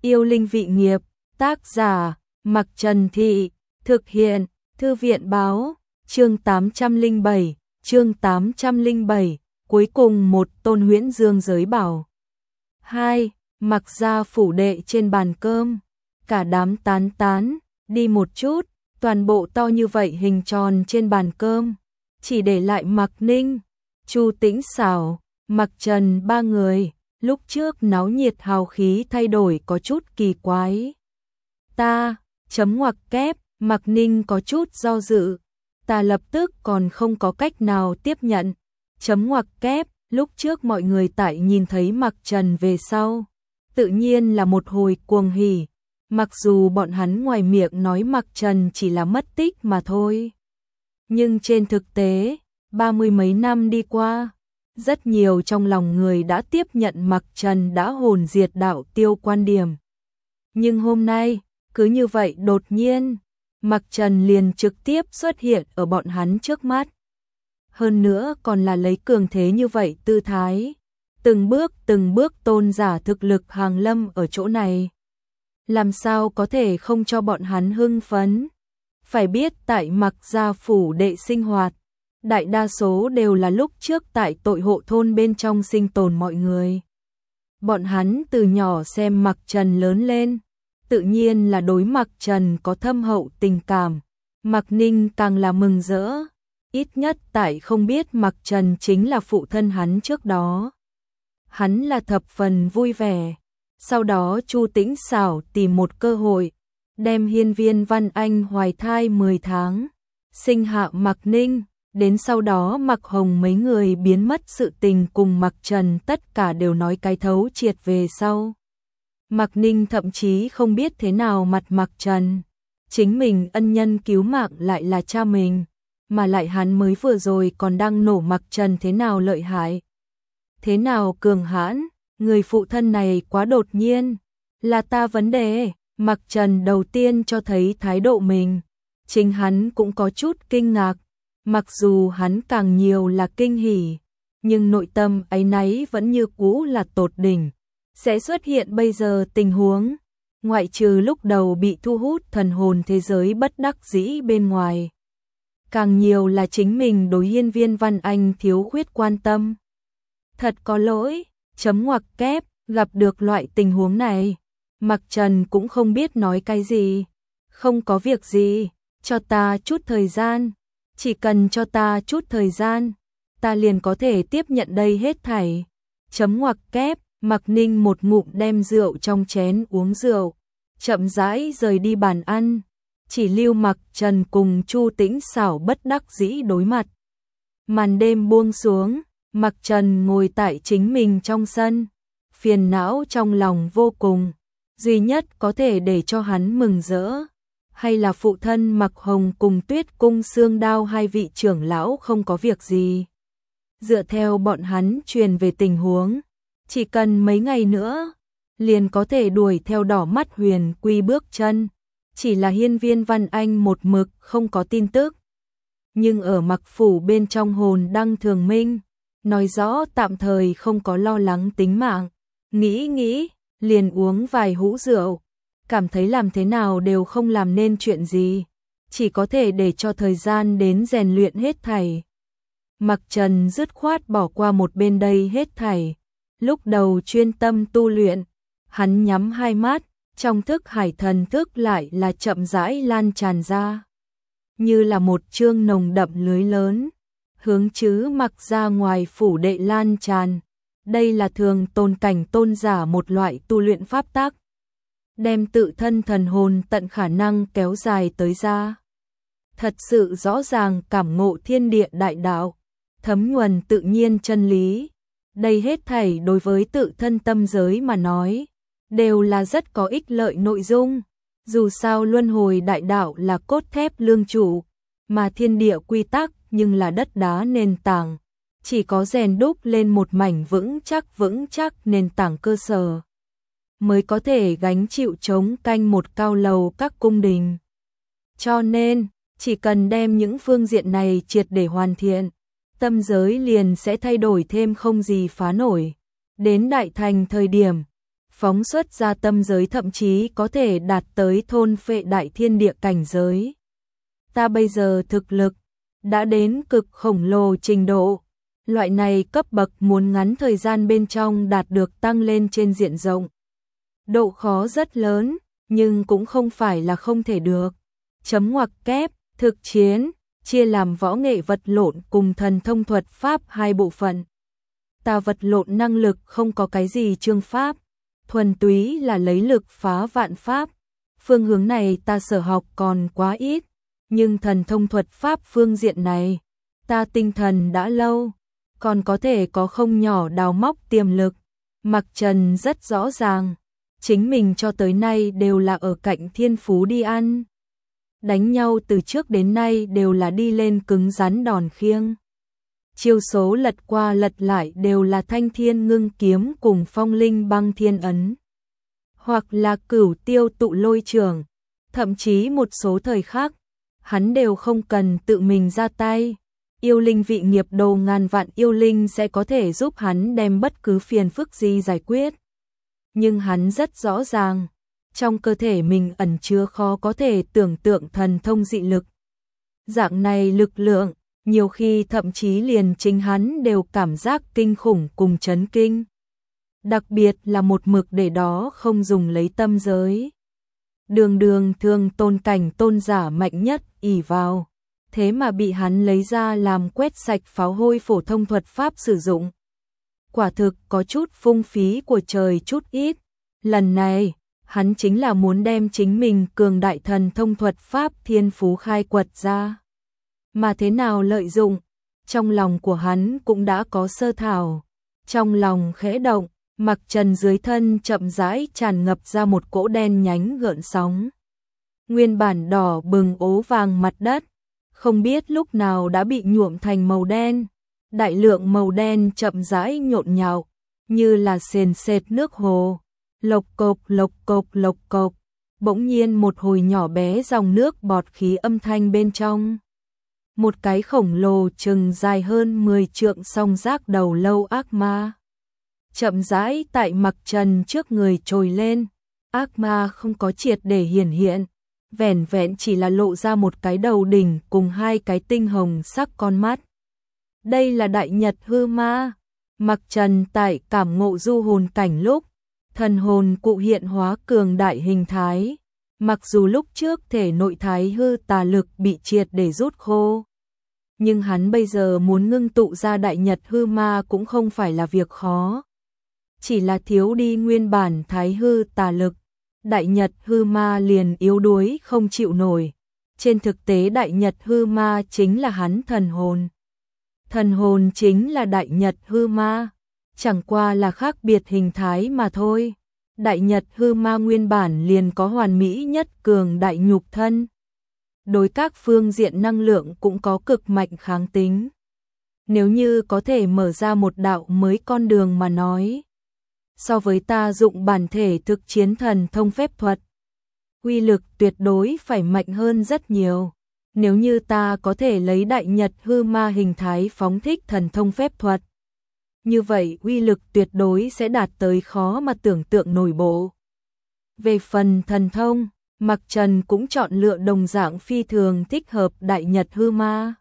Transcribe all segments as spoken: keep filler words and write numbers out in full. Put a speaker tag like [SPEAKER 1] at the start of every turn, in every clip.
[SPEAKER 1] Yêu linh vị nghiệp, tác giả, Mặc Trần Thị, thực hiện, Thư viện báo, chương tám trăm lẻ bảy, chương tám trăm lẻ bảy, cuối cùng một Tôn Huyễn Dương giới bảo. hai. Mặc ra phủ đệ trên bàn cơm, cả đám tán tán, đi một chút, toàn bộ to như vậy hình tròn trên bàn cơm, chỉ để lại Mặc Ninh, Chu Tĩnh Xảo, Mặc Trần ba người. Lúc trước náo nhiệt hào khí thay đổi có chút kỳ quái. Ta, chấm ngoặc kép, Mặc Ninh có chút do dự. Ta lập tức còn không có cách nào tiếp nhận. Chấm ngoặc kép, lúc trước mọi người tại nhìn thấy Mặc Trần về sau. Tự nhiên là một hồi cuồng hỉ. Mặc dù bọn hắn ngoài miệng nói Mặc Trần chỉ là mất tích mà thôi. Nhưng trên thực tế, ba mươi mấy năm đi qua, rất nhiều trong lòng người đã tiếp nhận Mặc Trần đã hồn diệt đạo tiêu quan điểm. Nhưng hôm nay, cứ như vậy đột nhiên, Mặc Trần liền trực tiếp xuất hiện ở bọn hắn trước mắt. Hơn nữa còn là lấy cường thế như vậy tư thái, từng bước từng bước tôn giả thực lực hàng lâm ở chỗ này. Làm sao có thể không cho bọn hắn hưng phấn? Phải biết tại Mặc gia phủ đệ sinh hoạt, đại đa số đều là lúc trước tại tội hộ thôn bên trong sinh tồn mọi người. Bọn hắn từ nhỏ xem Mặc Trần lớn lên, tự nhiên là đối Mặc Trần có thâm hậu tình cảm. Mặc Ninh càng là mừng rỡ, ít nhất tại không biết Mặc Trần chính là phụ thân hắn trước đó. Hắn là thập phần vui vẻ. Sau đó Chu Tĩnh Xảo tìm một cơ hội, đem Hiên Viên Văn Anh hoài thai mười tháng, sinh hạ Mặc Ninh. Đến sau đó Mặc Hồng mấy người biến mất sự tình cùng Mặc Trần tất cả đều nói cái thấu triệt về sau. Mặc Ninh thậm chí không biết thế nào mặt Mặc Trần. Chính mình ân nhân cứu mạng lại là cha mình, mà lại hắn mới vừa rồi còn đang nổ Mặc Trần thế nào lợi hại. Thế nào cường hãn, người phụ thân này quá đột nhiên, là ta vấn đề. Mặc Trần đầu tiên cho thấy thái độ mình, chính hắn cũng có chút kinh ngạc. Mặc dù hắn càng nhiều là kinh hỉ, nhưng nội tâm áy náy vẫn như cũ là tột đỉnh. Sẽ xuất hiện bây giờ tình huống, ngoại trừ lúc đầu bị thu hút thần hồn thế giới bất đắc dĩ bên ngoài. Càng nhiều là chính mình đối Hiên Viên Văn Anh thiếu khuyết quan tâm. Thật có lỗi, chấm ngoặc kép, gặp được loại tình huống này. Mặc Trần cũng không biết nói cái gì. Không có việc gì, cho ta chút thời gian. Chỉ cần cho ta chút thời gian, ta liền có thể tiếp nhận đây hết thảy. Chấm ngoặc kép, Mặc Ninh một ngụm đem rượu trong chén uống rượu, chậm rãi rời đi bàn ăn, chỉ lưu Mặc Trần cùng Chu Tĩnh Xảo bất đắc dĩ đối mặt. Màn đêm buông xuống, Mặc Trần ngồi tại chính mình trong sân, phiền não trong lòng vô cùng, duy nhất có thể để cho hắn mừng rỡ. Hay là phụ thân Mặc Hồng cùng Tuyết Cung Xương Đao hai vị trưởng lão không có việc gì. Dựa theo bọn hắn truyền về tình huống, chỉ cần mấy ngày nữa, liền có thể đuổi theo Đỏ Mắt Huyền Quy bước chân. Chỉ là Hiên Viên Văn Anh một mực không có tin tức. Nhưng ở Mặc phủ bên trong hồn đăng thường minh, nói rõ tạm thời không có lo lắng tính mạng. Nghĩ nghĩ, liền uống vài hũ rượu. Cảm thấy làm thế nào đều không làm nên chuyện gì, chỉ có thể để cho thời gian đến rèn luyện hết thảy. Mặc Trần dứt khoát bỏ qua một bên đây hết thảy, lúc đầu chuyên tâm tu luyện, hắn nhắm hai mắt, trong thức hải thần thức lại là chậm rãi lan tràn ra, như là một chương nồng đậm lưới lớn, hướng chứ Mặc ra ngoài phủ đệ lan tràn. Đây là thường tôn cảnh tôn giả một loại tu luyện pháp tắc, đem tự thân thần hồn tận khả năng kéo dài tới ra. Thật sự rõ ràng cảm ngộ thiên địa đại đạo, thấm nhuần tự nhiên chân lý. Đây hết thảy đối với tự thân tâm giới mà nói, đều là rất có ích lợi nội dung. Dù sao luân hồi đại đạo là cốt thép lương trụ, mà thiên địa quy tắc nhưng là đất đá nền tảng. Chỉ có rèn đúc lên một mảnh vững chắc vững chắc nền tảng cơ sở, mới có thể gánh chịu chống canh một cao lầu các cung đình. Cho nên, chỉ cần đem những phương diện này triệt để hoàn thiện, tâm giới liền sẽ thay đổi thêm không gì phá nổi. Đến đại thành thời điểm, phóng xuất ra tâm giới thậm chí có thể đạt tới thôn phệ đại thiên địa cảnh giới. Ta bây giờ thực lực đã đến cực khổng lồ trình độ, loại này cấp bậc muốn ngắn thời gian bên trong đạt được tăng lên trên diện rộng. Độ khó rất lớn, nhưng cũng không phải là không thể được. Chấm ngoặc kép, thực chiến, chia làm võ nghệ vật lộn cùng thần thông thuật pháp hai bộ phận. Ta vật lộn năng lực không có cái gì chương pháp, thuần túy là lấy lực phá vạn pháp. Phương hướng này ta sở học còn quá ít, nhưng thần thông thuật pháp phương diện này, ta tinh thần đã lâu, còn có thể có không nhỏ đào móc tiềm lực. Mặc Trần rất rõ ràng, chính mình cho tới nay đều là ở cạnh thiên phú đi ăn. Đánh nhau từ trước đến nay đều là đi lên cứng rắn đòn khiêng. Chiêu số lật qua lật lại đều là thanh thiên ngưng kiếm cùng phong linh băng thiên ấn. Hoặc là cửu tiêu tụ lôi trường, thậm chí một số thời khắc, hắn đều không cần tự mình ra tay. Yêu linh vị nghiệp đồ ngàn vạn yêu linh sẽ có thể giúp hắn đem bất cứ phiền phức gì giải quyết. Nhưng hắn rất rõ ràng, trong cơ thể mình ẩn chứa khó có thể tưởng tượng thần thông dị lực. Dạng này lực lượng, nhiều khi thậm chí liền chính hắn đều cảm giác kinh khủng cùng chấn kinh. Đặc biệt là một mực để đó không dùng lấy tâm giới. Đường đường thường tôn cảnh tôn giả mạnh nhất ỷ vào, thế mà bị hắn lấy ra làm quét sạch pháo hôi phổ thông thuật pháp sử dụng. Quả thực có chút phung phí của trời chút ít. Lần này, hắn chính là muốn đem chính mình cường đại thần thông thuật pháp thiên phú khai quật ra. Mà thế nào lợi dụng, trong lòng của hắn cũng đã có sơ thảo. Trong lòng khẽ động, Mặc Trần dưới thân chậm rãi tràn ngập ra một cỗ đen nhánh gợn sóng. Nguyên bản đỏ bừng ố vàng mặt đất, không biết lúc nào đã bị nhuộm thành màu đen. Đại lượng màu đen chậm rãi nhộn nhạo, như là sền sệt nước hồ. Lộc cộc lộc cộc lộc cộc, bỗng nhiên một hồi nhỏ bé dòng nước bọt khí âm thanh bên trong. Một cái khổng lồ chừng dài hơn mười trượng song rác đầu lâu ác ma. Chậm rãi tại Mặc Trần trước người trồi lên, ác ma không có triệt để hiển hiện, vẻn vẹn chỉ là lộ ra một cái đầu đỉnh cùng hai cái tinh hồng sắc con mắt. Đây là đại nhật hư ma. Mặc Trần tại cảm ngộ du hồn cảnh lúc, thần hồn cụ hiện hóa cường đại hình thái, mặc dù lúc trước thể nội thái hư tà lực bị triệt để rút khô. Nhưng hắn bây giờ muốn ngưng tụ ra đại nhật hư ma cũng không phải là việc khó. Chỉ là thiếu đi nguyên bản thái hư tà lực, đại nhật hư ma liền yếu đuối không chịu nổi. Trên thực tế đại nhật hư ma chính là hắn thần hồn. Thần hồn chính là đại nhật hư ma, chẳng qua là khác biệt hình thái mà thôi. Đại nhật hư ma nguyên bản liền có hoàn mỹ nhất cường đại nhục thân. Đối các phương diện năng lượng cũng có cực mạnh kháng tính. Nếu như có thể mở ra một đạo mới con đường mà nói, so với ta dụng bản thể thực chiến thần thông phép thuật, uy lực tuyệt đối phải mạnh hơn rất nhiều. Nếu như ta có thể lấy đại nhật hư ma hình thái phóng thích thần thông phép thuật, như vậy uy lực tuyệt đối sẽ đạt tới khó mà tưởng tượng nổi bộ. Về phần thần thông, Mặc Trần cũng chọn lựa đồng dạng phi thường thích hợp đại nhật hư ma.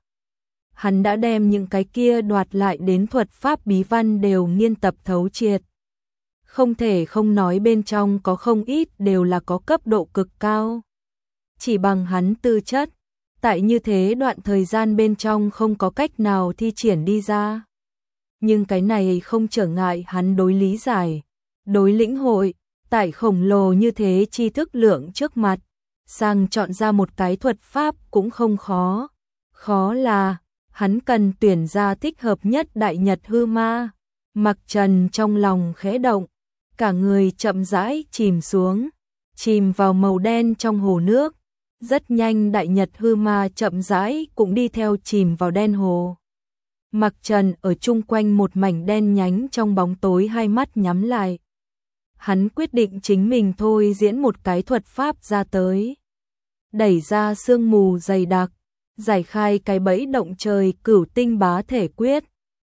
[SPEAKER 1] Hắn đã đem những cái kia đoạt lại đến thuật pháp bí văn đều nghiên tập thấu triệt. Không thể không nói bên trong có không ít đều là có cấp độ cực cao. Chỉ bằng hắn tư chất, tại như thế đoạn thời gian bên trong không có cách nào thi triển đi ra. Nhưng cái này không trở ngại hắn đối lý giải, đối lĩnh hội, tại khổng lồ như thế tri thức lượng trước mặt, sang chọn ra một cái thuật pháp cũng không khó. Khó là, hắn cần tuyển ra thích hợp nhất đại nhật hư ma. Mặc Trần trong lòng khẽ động, cả người chậm rãi chìm xuống, chìm vào màu đen trong hồ nước. Rất nhanh đại nhật hư ma chậm rãi cũng đi theo chìm vào đen hồ. Mặc Trần ở chung quanh một mảnh đen nhánh trong bóng tối hai mắt nhắm lại. Hắn quyết định chính mình thôi diễn một cái thuật pháp ra tới. Đẩy ra sương mù dày đặc, giải khai cái bẫy động trời cửu tinh bá thể quyết.